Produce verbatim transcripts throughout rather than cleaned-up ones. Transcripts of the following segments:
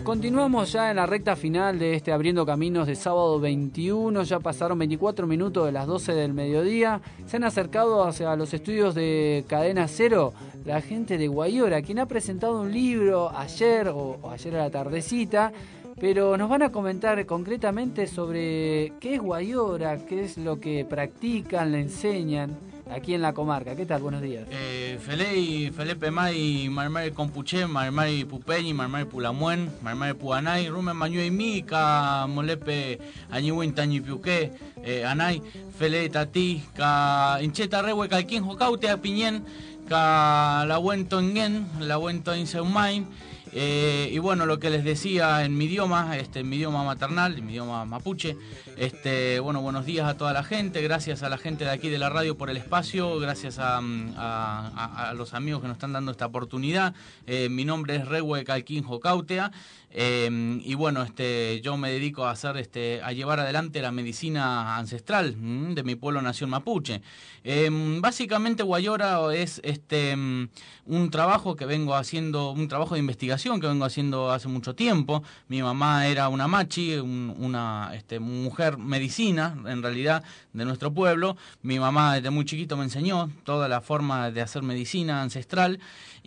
Continuamos ya en la recta final de este Abriendo Caminos de sábado veintiuno, ya pasaron veinticuatro minutos de las doce del mediodía, se han acercado hacia los estudios de Cadena Cero la gente de Guayora, quien ha presentado un libro ayer o, o ayer a la tardecita, pero nos van a comentar concretamente sobre qué es Guayora, qué es lo que practican, le enseñan aquí en la comarca. ¿Qué tal? Buenos días. Eh, Felei, Felipe Mai, Marmari Compuché, Marmari Pupeñi, Marmari Pulamuen, Marmari Puanay, Rumen Mañuey Mica, Molepe Añiwin Tañipiuque, eh, Anay, Felei Tati, Ka Incheta Rewe, Calquín Jocaute, Piñén, Ka La Huento Engen, La Huento Inseumay. Eh, y bueno, lo que les decía en mi idioma, este, en mi idioma maternal, en mi idioma mapuche, este, bueno, buenos días a toda la gente, gracias a la gente de aquí de la radio por el espacio, gracias a, a, a los amigos que nos están dando esta oportunidad. Eh, mi nombre es Rewe Calquín Jocautea. Eh, y bueno, este, yo me dedico a hacer, este, a llevar adelante la medicina ancestral mmm, de mi pueblo nación mapuche. Eh, básicamente Guayora es este un trabajo que vengo haciendo, un trabajo de investigación que vengo haciendo hace mucho tiempo. Mi mamá era una machi, un, una este, mujer medicina, en realidad, de nuestro pueblo. Mi mamá desde muy chiquito me enseñó toda la forma de hacer medicina ancestral.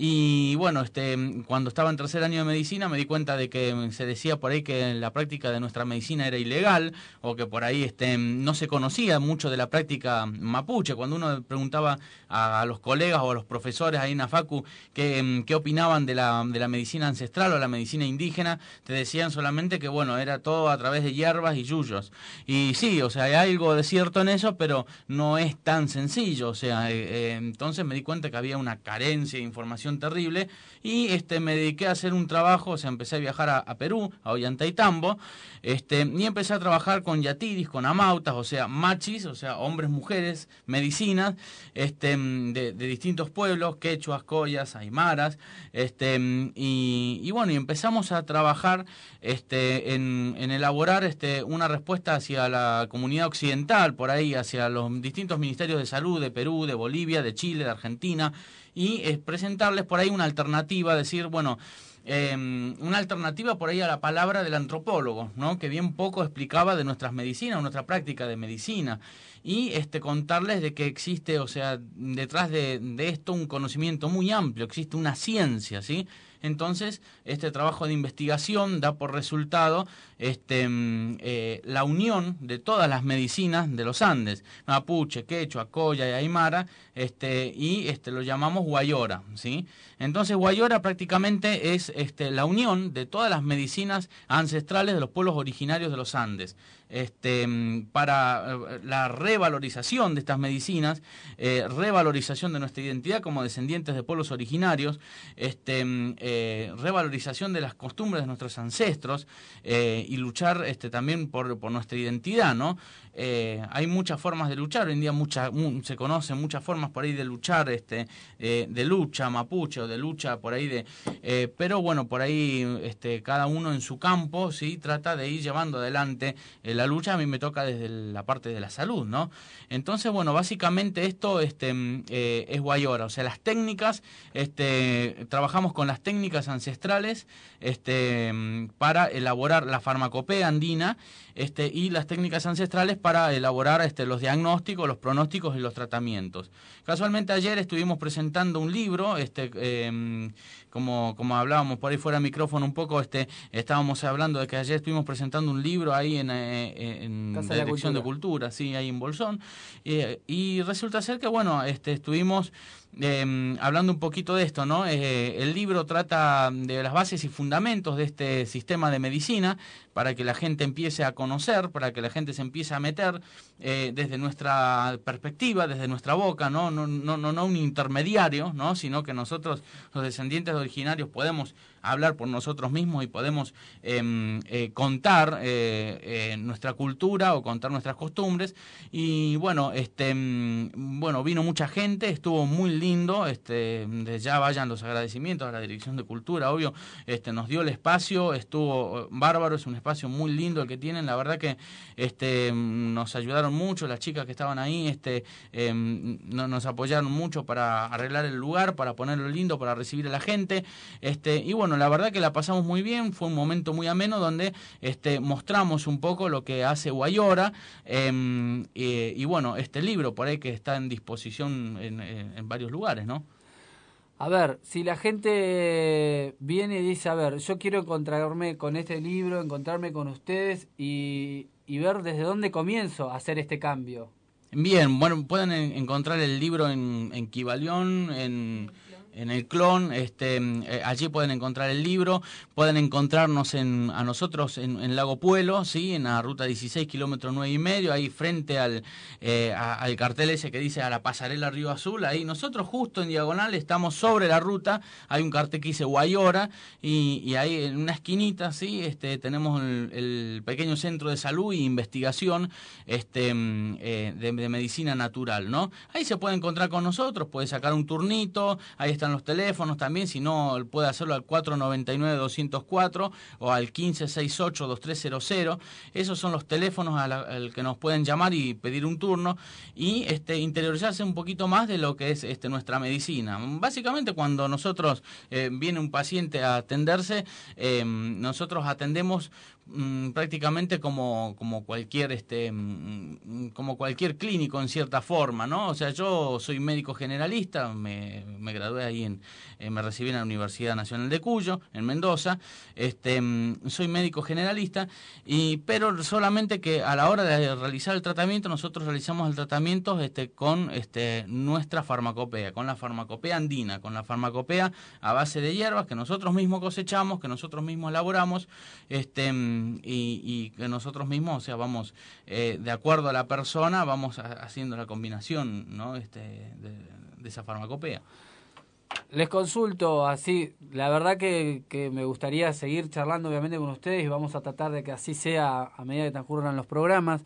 Y bueno, este, cuando estaba en tercer año de medicina me di cuenta de que se decía por ahí que la práctica de nuestra medicina era ilegal, o que por ahí este, no se conocía mucho de la práctica mapuche. Cuando uno preguntaba a, a los colegas o a los profesores ahí en la facu qué, qué opinaban de la, de la medicina ancestral o la medicina indígena, te decían solamente que bueno, era todo a través de hierbas y yuyos. Y sí, o sea, hay algo de cierto en eso, pero no es tan sencillo. O sea, eh, eh, entonces me di cuenta que había una carencia de información terrible y este, me dediqué a hacer un trabajo, o sea, empecé a viajar a, a Perú, a Ollantaytambo, este, y empecé a trabajar con yatiris, con amautas, o sea, machis, o sea, hombres, mujeres, medicinas, este, de, de distintos pueblos, quechuas, collas, aymaras, este, y, y bueno, y empezamos a trabajar este, en, en elaborar este, una respuesta hacia la comunidad occidental, por ahí, hacia los distintos ministerios de salud de Perú, de Bolivia, de Chile, de Argentina, y eh, presentarles por ahí una alternativa, decir, bueno, eh, una alternativa por ahí a la palabra del antropólogo, ¿no? Que bien poco explicaba de nuestras medicinas, nuestra práctica de medicina, y este contarles de que existe, o sea, detrás de, de esto un conocimiento muy amplio, existe una ciencia, ¿sí? Entonces, este trabajo de investigación da por resultado este, eh, la unión de todas las medicinas de los Andes, mapuche, quechua, colla y aymara, este, y este, lo llamamos Guayora, ¿sí? Entonces, Guayora prácticamente es este, la unión de todas las medicinas ancestrales de los pueblos originarios de los Andes. Este, para la revalorización de estas medicinas, eh, revalorización de nuestra identidad como descendientes de pueblos originarios, este, eh, revalorización de las costumbres de nuestros ancestros eh, y luchar este, también por, por nuestra identidad, ¿no? Eh, hay muchas formas de luchar, hoy en día mucha, mu, se conocen muchas formas por ahí de luchar, este, eh, de lucha mapuche o de lucha por ahí de, eh, pero bueno, por ahí este, cada uno en su campo, sí, trata de ir llevando adelante el la lucha. A mí me toca desde la parte de la salud, ¿no? Entonces, bueno, básicamente esto este, eh, es Guayora, o sea, las técnicas, este, trabajamos con las técnicas ancestrales este, para elaborar la farmacopea andina este, y las técnicas ancestrales para elaborar este, los diagnósticos, los pronósticos y los tratamientos. Casualmente ayer estuvimos presentando un libro, este, eh, como, como hablábamos por ahí fuera de micrófono un poco, este, estábamos hablando de que ayer estuvimos presentando un libro ahí en, eh, en Casa la de Dirección Cultura. de Cultura, sí, ahí en Bolsón, eh, y resulta ser que, bueno, este, estuvimos eh, hablando un poquito de esto, ¿no? Eh, el libro trata de las bases y fundamentos de este sistema de medicina para que la gente empiece a conocer, para que la gente se empiece a meter eh, desde nuestra perspectiva, desde nuestra boca, ¿no? No, no, no, no un intermediario, ¿no? Sino que nosotros, los descendientes originarios, podemos hablar por nosotros mismos y podemos eh, eh, contar eh, eh, nuestra cultura o contar nuestras costumbres. Y bueno, este, bueno, vino mucha gente, estuvo muy lindo, este, desde ya vayan los agradecimientos a la Dirección de Cultura, obvio, este, nos dio el espacio, estuvo bárbaro, es un espacio muy lindo el que tienen, la verdad que este, nos ayudaron mucho, las chicas que estaban ahí, este, eh, no, nos apoyaron mucho para arreglar el lugar, para ponerlo lindo, para recibir a la gente, este, y bueno, bueno, la verdad que la pasamos muy bien, fue un momento muy ameno donde este, mostramos un poco lo que hace Guayora, eh, eh, y bueno, este libro por ahí que está en disposición en, en, en varios lugares, ¿no? A ver, si la gente viene y dice, a ver, yo quiero encontrarme con este libro, encontrarme con ustedes y, y ver desde dónde comienzo a hacer este cambio. Bien, bueno, pueden en, encontrar el libro en, en Kibalión, en... en el Clon, este, eh, allí pueden encontrar el libro, pueden encontrarnos en, a nosotros en, en Lago Puelo, ¿sí? En la ruta dieciséis, kilómetro nueve y medio, ahí frente al, eh, a, al cartel ese que dice a la pasarela Río Azul, ahí nosotros justo en diagonal estamos sobre la ruta, hay un cartel que dice Guayora, y, y ahí en una esquinita, ¿sí? Este, tenemos el, el pequeño centro de salud e investigación este, eh, de, de medicina natural, ¿no? Ahí se puede encontrar con nosotros, puede sacar un turnito, ahí están los teléfonos también, si no puede hacerlo al cuatro noventa y nueve, doscientos cuatro o al quince sesenta y ocho, veintitrés cero. Esos son los teléfonos al, al que nos pueden llamar y pedir un turno y este, interiorizarse un poquito más de lo que es este, nuestra medicina. Básicamente cuando nosotros eh, viene un paciente a atenderse, eh, nosotros atendemos prácticamente como como cualquier este como cualquier clínico en cierta forma, ¿no? O sea, yo soy médico generalista, me, me gradué ahí en eh, me recibí en la Universidad Nacional de Cuyo, en Mendoza. Este soy médico generalista y pero solamente que a la hora de realizar el tratamiento nosotros realizamos el tratamiento este con este nuestra farmacopea, con la farmacopea andina, con la farmacopea a base de hierbas que nosotros mismos cosechamos, que nosotros mismos elaboramos, este Y, y que nosotros mismos, o sea, vamos, eh, de acuerdo a la persona, vamos a, haciendo la combinación, ¿no? este, de, de esa farmacopea. Les consulto así, la verdad que, que me gustaría seguir charlando obviamente con ustedes y vamos a tratar de que así sea a medida que transcurran los programas.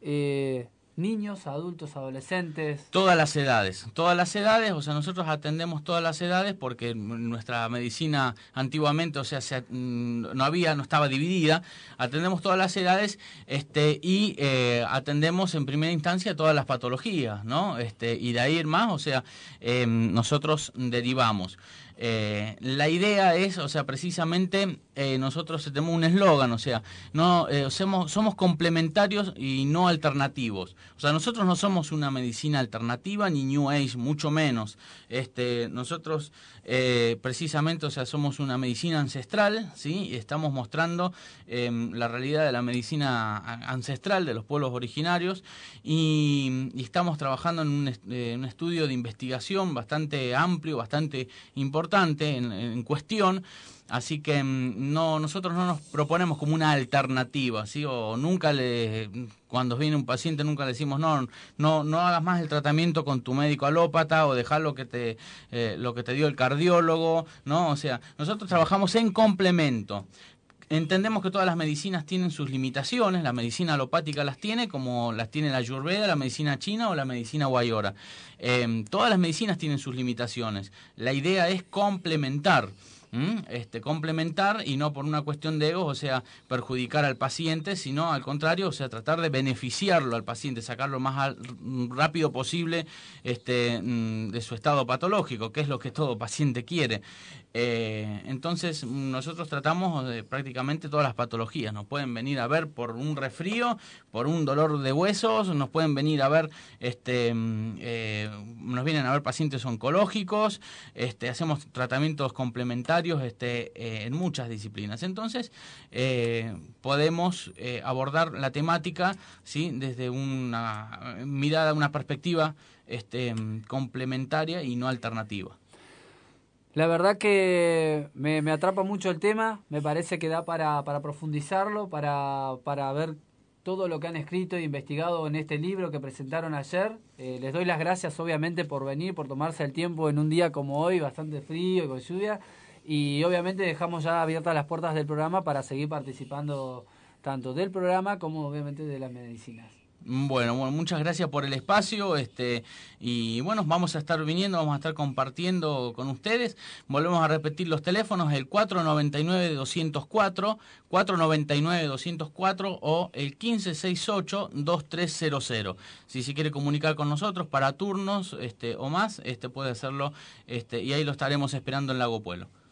Eh, niños, adultos, adolescentes. Todas las edades, todas las edades, o sea, nosotros atendemos todas las edades porque nuestra medicina antiguamente, o sea, se, no había, no estaba dividida, atendemos todas las edades, este, y eh, atendemos en primera instancia todas las patologías, ¿no? Este, y de ahí en más, o sea, eh, nosotros derivamos. Eh, la idea es, o sea, precisamente eh, nosotros tenemos un eslogan, o sea, no eh, somos, somos complementarios y no alternativos. O sea, nosotros no somos una medicina alternativa ni New Age, mucho menos. Este, nosotros eh, precisamente, o sea, somos una medicina ancestral, ¿sí? Y estamos mostrando eh, la realidad de la medicina ancestral de los pueblos originarios y, y estamos trabajando en un, eh, un estudio de investigación bastante amplio, bastante importante en, en cuestión, así que no nosotros no nos proponemos como una alternativa, ¿sí? O nunca le cuando viene un paciente nunca le decimos no no no hagas más el tratamiento con tu médico alópata o dejar lo que te eh, lo que te dio el cardiólogo, ¿no? O sea, nosotros trabajamos en complemento. Entendemos que todas las medicinas tienen sus limitaciones, la medicina alopática las tiene, como las tiene la Ayurveda, la medicina china o la medicina Guayora. Eh, todas las medicinas tienen sus limitaciones. La idea es complementar. ¿Mm? Este, complementar y no por una cuestión de ego, o sea, perjudicar al paciente, sino al contrario, o sea, tratar de beneficiarlo al paciente, sacarlo lo más al, rápido posible este, de su estado patológico, que es lo que todo paciente quiere. Eh, entonces, nosotros tratamos de prácticamente todas las patologías. Nos pueden venir a ver por un resfrío, por un dolor de huesos, nos pueden venir a ver, este, eh, nos vienen a ver pacientes oncológicos, este, hacemos tratamientos complementarios este, eh, en muchas disciplinas. Entonces, eh, podemos eh, abordar la temática, ¿sí? Desde una mirada, una perspectiva este, complementaria y no alternativa. La verdad que me, me atrapa mucho el tema, me parece que da para, para profundizarlo, para, para ver todo lo que han escrito e investigado en este libro que presentaron ayer. Eh, les doy las gracias obviamente por venir, por tomarse el tiempo en un día como hoy, bastante frío y con lluvia. Y obviamente dejamos ya abiertas las puertas del programa para seguir participando tanto del programa como obviamente de las medicinas. Bueno, bueno, muchas gracias por el espacio, este, y bueno, vamos a estar viniendo, vamos a estar compartiendo con ustedes. Volvemos a repetir los teléfonos, el cuatro noventa y nueve, doscientos cuatro, cuatro noventa y nueve, doscientos cuatro o el quince sesenta y ocho, veintitrés cero. Si se quiere comunicar con nosotros para turnos este, o más, este puede hacerlo, este, y ahí lo estaremos esperando en Lago Puelo.